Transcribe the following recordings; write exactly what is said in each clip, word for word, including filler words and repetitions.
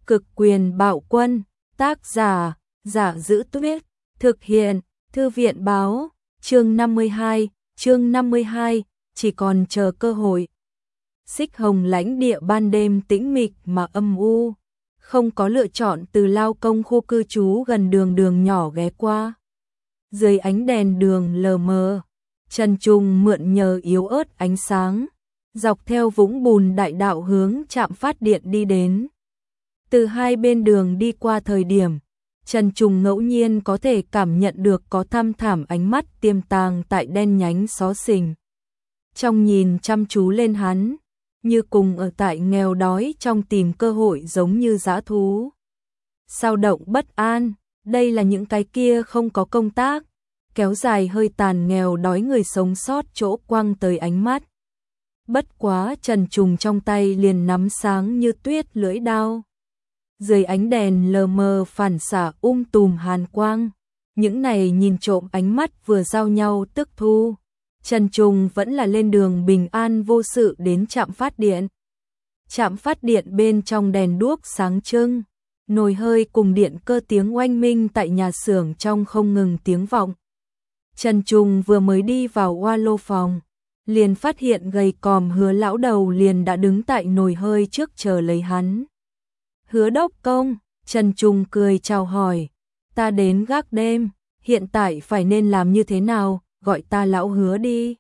Cực quyền bạo quân, tác giả, Giả Giữ Tuyết, thực hiện, Thư viện báo, chương năm mươi hai, chương năm mươi hai, chỉ còn chờ cơ hội. Xích Hồng lãnh địa ban đêm tĩnh mịch mà âm u, không có lựa chọn từ lao công khu cư trú gần đường đường nhỏ ghé qua. Dưới ánh đèn đường lờ mờ, Trần Trùng mượn nhờ yếu ớt ánh sáng, dọc theo vũng bùn đại đạo hướng trạm phát điện đi đến. Từ hai bên đường đi qua thời điểm, Trần Trùng ngẫu nhiên có thể cảm nhận được có thăm thẳm ánh mắt tiềm tàng tại đen nhánh xó xình. Trong nhìn chăm chú lên hắn, như cùng ở tại nghèo đói trong tìm cơ hội giống như dã thú. Sao động bất an, đây là những cái kia không có công tác, kéo dài hơi tàn nghèo đói người sống sót chỗ quăng tới ánh mắt. Bất quá Trần Trùng trong tay liền nắm sáng như tuyết lưỡi đao. Dưới ánh đèn lờ mờ phản xạ um tùm hàn quang, những này nhìn trộm ánh mắt vừa giao nhau tức thu. Trần Trùng vẫn là lên đường bình an vô sự đến trạm phát điện. Trạm phát điện bên trong đèn đuốc sáng trưng, nồi hơi cùng điện cơ tiếng oanh minh tại nhà xưởng trong không ngừng tiếng vọng. Trần Trùng vừa mới đi vào oa lô phòng, liền phát hiện gầy còm Hứa lão đầu liền đã đứng tại nồi hơi trước chờ lấy hắn. Hứa đốc công, Trần Trùng cười chào hỏi, ta đến gác đêm, hiện tại phải nên làm như thế nào, gọi ta lão Hứa đi.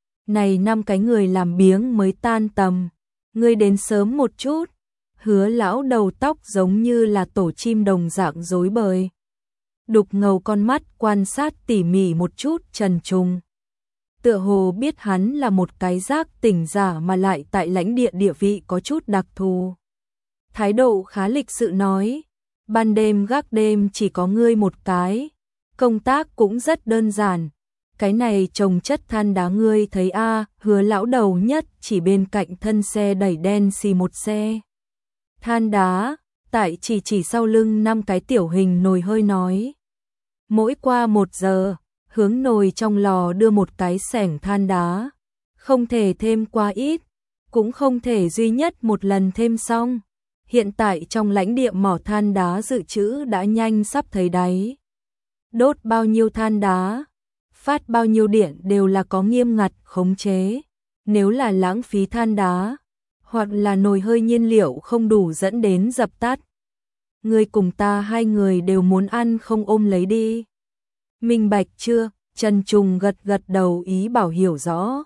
Này năm cái người làm biếng mới tan tầm, ngươi đến sớm một chút. Hứa lão đầu tóc giống như là tổ chim đồng dạng rối bời. Đục ngầu con mắt quan sát tỉ mỉ một chút Trần Trùng. Tựa hồ biết hắn là một cái giác tỉnh giả mà lại tại lãnh địa địa vị có chút đặc thù. Thái độ khá lịch sự nói, ban đêm gác đêm chỉ có ngươi một cái, công tác cũng rất đơn giản. Cái này trồng chất than đá ngươi thấy a à, Hứa lão đầu nhất chỉ bên cạnh thân xe đẩy đen xì một xe than đá, tại chỉ chỉ sau lưng năm cái tiểu hình nồi hơi nói. Mỗi qua một giờ, hướng nồi trong lò đưa một cái xẻng than đá, không thể thêm quá ít, cũng không thể duy nhất một lần thêm xong. Hiện tại trong lãnh địa mỏ than đá dự trữ đã nhanh sắp thấy đáy. Đốt bao nhiêu than đá, phát bao nhiêu điện đều là có nghiêm ngặt khống chế. Nếu là lãng phí than đá, hoặc là nồi hơi nhiên liệu không đủ dẫn đến dập tắt, ngươi cùng ta hai người đều muốn ăn không ôm lấy đi. Minh bạch chưa? Trần Trùng gật gật đầu ý bảo hiểu rõ.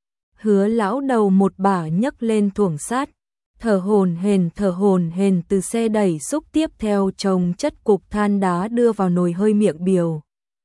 Hứa lão đầu một bả nhấc lên thuồng sát, thở hổn hển thở hổn hển từ xe đẩy xúc tiếp theo chồng chất cục than đá đưa vào nồi hơi miệng biểu.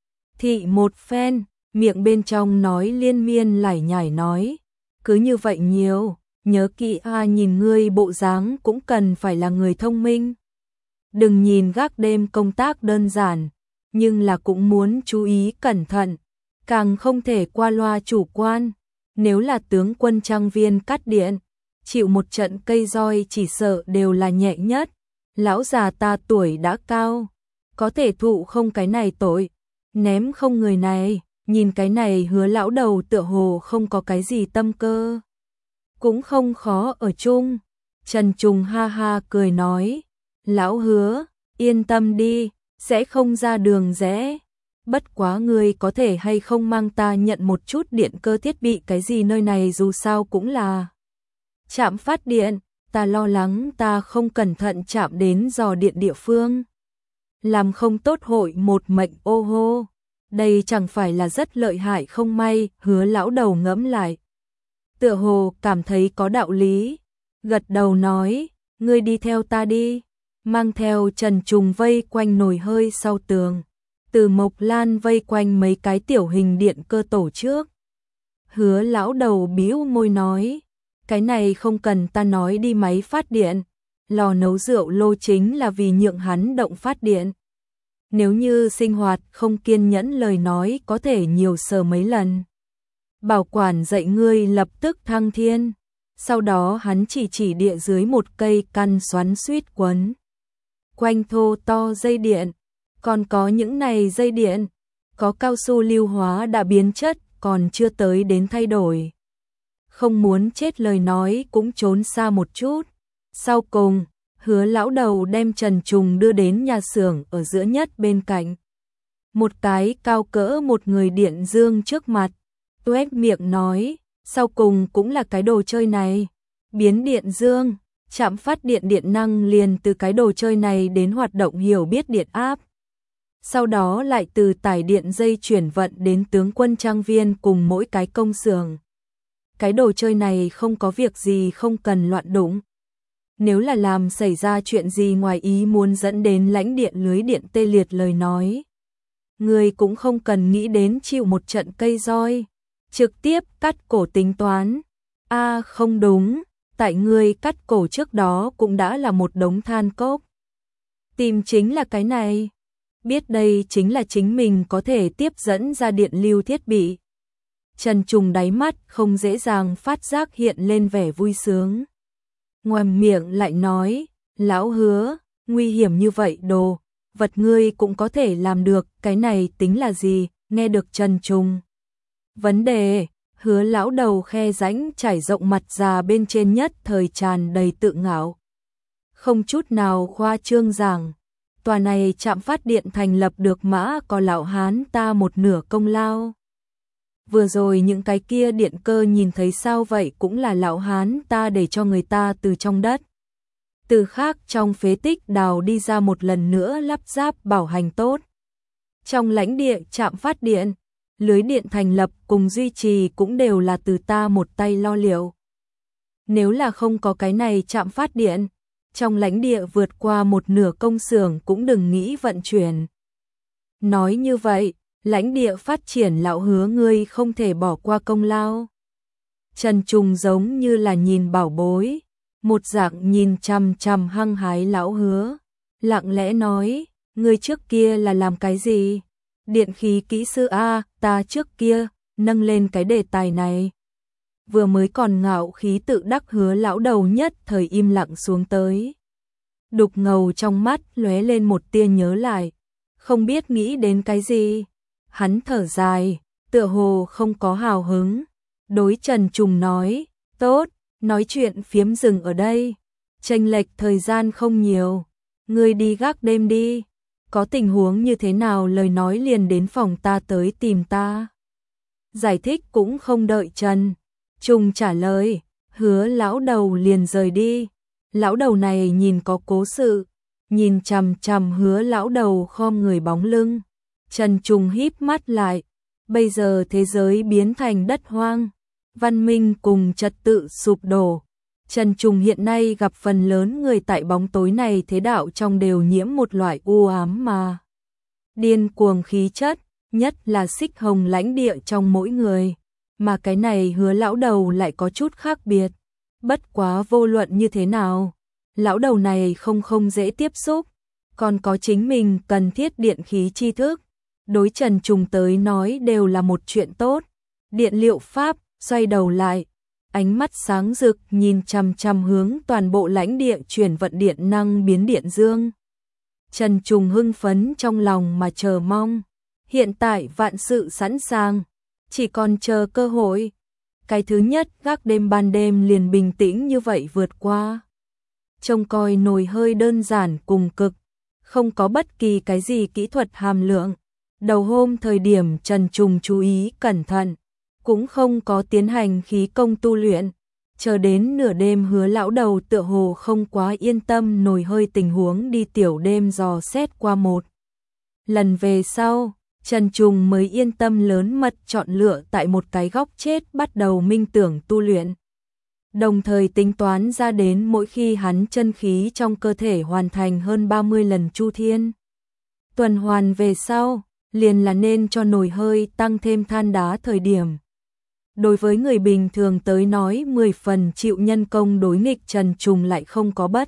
Thị một phen, miệng bên trong nói liên miên lải nhải nói, cứ như vậy nhiều, nhớ kỹ a nhìn ngươi bộ dáng cũng cần phải là người thông minh. Đừng nhìn gác đêm công tác đơn giản, nhưng là cũng muốn chú ý cẩn thận, càng không thể qua loa chủ quan. Nếu là tướng quân trang viên cắt điện, chịu một trận cây roi chỉ sợ đều là nhẹ nhất. Lão già ta tuổi đã cao, có thể thụ không cái này tội, ném không người này. Nhìn cái này Hứa lão đầu tựa hồ không có cái gì tâm cơ, cũng không khó ở chung. Trần Trùng ha ha cười nói, lão Hứa, yên tâm đi, sẽ không ra đường rẽ. Bất quá ngươi có thể hay không mang ta nhận một chút điện cơ thiết bị cái gì, nơi này dù sao cũng là trạm phát điện, ta lo lắng ta không cẩn thận chạm đến dò điện địa phương, làm không tốt hội một mệnh ô hô. Đây chẳng phải là rất lợi hại không may. Hứa lão đầu ngẫm lại, tựa hồ cảm thấy có đạo lý, gật đầu nói, ngươi đi theo ta đi. Mang theo Trần Trùng vây quanh nồi hơi sau tường, Từ Mộc Lan vây quanh mấy cái tiểu hình điện cơ tổ trước. Hứa lão đầu bĩu môi nói, cái này không cần ta nói đi, máy phát điện, lò nấu rượu lô chính là vì nhượng hắn động phát điện. Nếu như sinh hoạt không kiên nhẫn lời nói có thể nhiều sờ mấy lần. Bảo quản dạy ngươi lập tức thăng thiên. Sau đó hắn chỉ chỉ địa dưới một cây căn xoắn suýt quấn quanh thô to dây điện. Còn có những này dây điện, có cao su lưu hóa đã biến chất, còn chưa tới đến thay đổi. Không muốn chết lời nói cũng trốn xa một chút. Sau cùng, Hứa lão đầu đem Trần Trùng đưa đến nhà xưởng ở giữa nhất bên cạnh. Một cái cao cỡ một người điện dương trước mặt. Tuét miệng nói, sau cùng cũng là cái đồ chơi này. Biến điện dương, trạm phát điện điện năng liền từ cái đồ chơi này đến hoạt động hiểu biết điện áp. Sau đó lại từ tải điện dây chuyển vận đến tướng quân trang viên cùng mỗi cái công xưởng. Cái đồ chơi này không có việc gì không cần loạn đụng. Nếu là làm xảy ra chuyện gì ngoài ý muốn dẫn đến lãnh điện lưới điện tê liệt lời nói, người cũng không cần nghĩ đến chịu một trận cây roi, trực tiếp cắt cổ tính toán. A à, không đúng, tại người cắt cổ trước đó cũng đã là một đống than cốc. Tìm chính là cái này. Biết đây chính là chính mình có thể tiếp dẫn ra điện lưu thiết bị. Trần Trùng đáy mắt không dễ dàng phát giác hiện lên vẻ vui sướng. Ngoàm miệng lại nói, lão Hứa, nguy hiểm như vậy đồ, vật ngươi cũng có thể làm được, cái này tính là gì, nghe được Trần Trùng. Vấn đề, Hứa lão đầu khe rãnh trải rộng mặt già bên trên nhất thời tràn đầy tự ngạo. Không chút nào khoa trương rằng, tòa này trạm phát điện thành lập được mã có lão hán ta một nửa công lao. Vừa rồi những cái kia điện cơ nhìn thấy sao vậy cũng là lão hán ta để cho người ta từ trong đất. Từ khác trong phế tích đào đi ra một lần nữa lắp ráp bảo hành tốt. Trong lãnh địa trạm phát điện, lưới điện thành lập cùng duy trì cũng đều là từ ta một tay lo liệu. Nếu là không có cái này trạm phát điện, trong lãnh địa vượt qua một nửa công xưởng cũng đừng nghĩ vận chuyển. Nói như vậy, lãnh địa phát triển lão Hứa ngươi không thể bỏ qua công lao. Trần Trùng giống như là nhìn bảo bối, một dạng nhìn chằm chằm hăng hái lão Hứa, lặng lẽ nói, ngươi trước kia là làm cái gì? Điện khí kỹ sư A, ta trước kia, nâng lên cái đề tài này. Vừa mới còn ngạo khí tự đắc Hứa lão đầu nhất thời im lặng xuống tới. Đục ngầu trong mắt lóe lên một tia nhớ lại, không biết nghĩ đến cái gì. Hắn thở dài, tựa hồ không có hào hứng. Đối Trần Trùng nói, tốt, nói chuyện phiếm dừng ở đây. Chênh lệch thời gian không nhiều, ngươi đi gác đêm đi. Có tình huống như thế nào lời nói liền đến phòng ta tới tìm ta. Giải thích cũng không đợi Trần Trùng trả lời, Hứa lão đầu liền rời đi. Lão đầu này nhìn có cố sự, nhìn chằm chằm Hứa lão đầu khom người bóng lưng. Trần Trùng híp mắt lại, bây giờ thế giới biến thành đất hoang, văn minh cùng trật tự sụp đổ. Trần Trùng hiện nay gặp phần lớn người tại bóng tối này thế đạo trong đều nhiễm một loại u ám mà điên cuồng khí chất, nhất là xích hồng lãnh địa trong mỗi người, mà cái này Hứa lão đầu lại có chút khác biệt. Bất quá vô luận như thế nào, lão đầu này không không dễ tiếp xúc, còn có chính mình cần thiết điện khí tri thức. Đối Trần Trùng tới nói đều là một chuyện tốt. Điện liệu pháp, xoay đầu lại, ánh mắt sáng rực nhìn chằm chằm hướng toàn bộ lãnh địa chuyển vận điện năng biến điện dương. Trần Trùng hưng phấn trong lòng mà chờ mong. Hiện tại vạn sự sẵn sàng, chỉ còn chờ cơ hội. Cái thứ nhất gác đêm ban đêm liền bình tĩnh như vậy vượt qua. Trông coi nồi hơi đơn giản cùng cực, không có bất kỳ cái gì kỹ thuật hàm lượng. Đầu hôm thời điểm Trần Trùng chú ý cẩn thận, cũng không có tiến hành khí công tu luyện. Chờ đến nửa đêm Hứa lão đầu tựa hồ không quá yên tâm nồi hơi tình huống đi tiểu đêm dò xét qua một lần về sau, Trần Trùng mới yên tâm lớn mật chọn lựa tại một cái góc chết bắt đầu minh tưởng tu luyện. Đồng thời tính toán ra đến mỗi khi hắn chân khí trong cơ thể hoàn thành hơn ba mươi lần chu thiên tuần hoàn về sau, liền là nên cho nồi hơi tăng thêm than đá thời điểm. Đối với người bình thường tới nói mười phần chịu nhân công đối nghịch Trần Trùng lại không có bất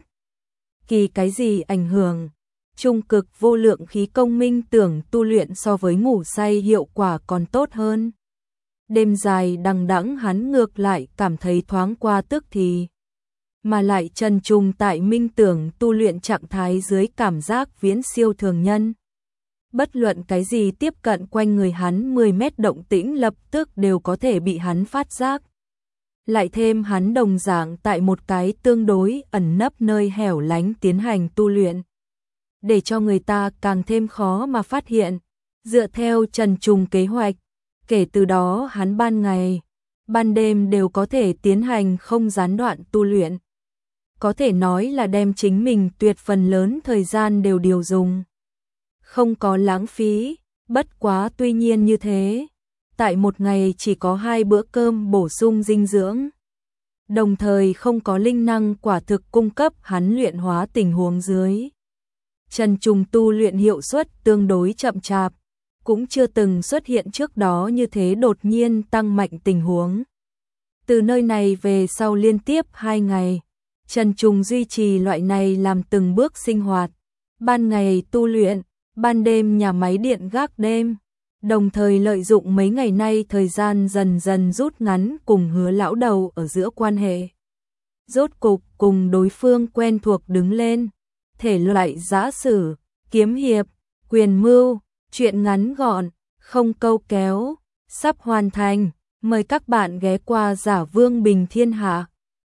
kỳ cái gì ảnh hưởng. Trung cực vô lượng khí công minh tưởng tu luyện so với ngủ say hiệu quả còn tốt hơn. Đêm dài đằng đẵng hắn ngược lại cảm thấy thoáng qua tức thì. Mà lại Trần Trùng tại minh tưởng tu luyện trạng thái dưới cảm giác viễn siêu thường nhân. Bất luận cái gì tiếp cận quanh người hắn mười mét động tĩnh lập tức đều có thể bị hắn phát giác. lại thêm hắn đồng dạng tại một cái tương đối ẩn nấp nơi hẻo lánh tiến hành tu luyện, để cho người ta càng thêm khó mà phát hiện. Dựa theo Trần Trùng kế hoạch, kể từ đó hắn ban ngày, ban đêm đều có thể tiến hành không gián đoạn tu luyện. Có thể nói là đem chính mình tuyệt phần lớn thời gian đều điều dùng, không có lãng phí. Bất quá tuy nhiên như thế, tại một ngày chỉ có hai bữa cơm bổ sung dinh dưỡng, đồng thời không có linh năng quả thực cung cấp hắn luyện hóa tình huống dưới, Trần Trùng tu luyện hiệu suất tương đối chậm chạp, cũng chưa từng xuất hiện trước đó như thế đột nhiên tăng mạnh tình huống. Từ nơi này về sau liên tiếp hai ngày, Trần Trùng duy trì loại này làm từng bước sinh hoạt, ban ngày tu luyện, ban đêm nhà máy điện gác đêm, đồng thời lợi dụng mấy ngày nay thời gian dần dần rút ngắn cùng Hứa lão đầu ở giữa quan hệ. Rốt cục cùng đối phương quen thuộc đứng lên, thể loại giã sử, kiếm hiệp, quyền mưu, truyện ngắn gọn, không câu kéo, sắp hoàn thành, mời các bạn ghé qua Giả Vương Bình Thiên Hạ.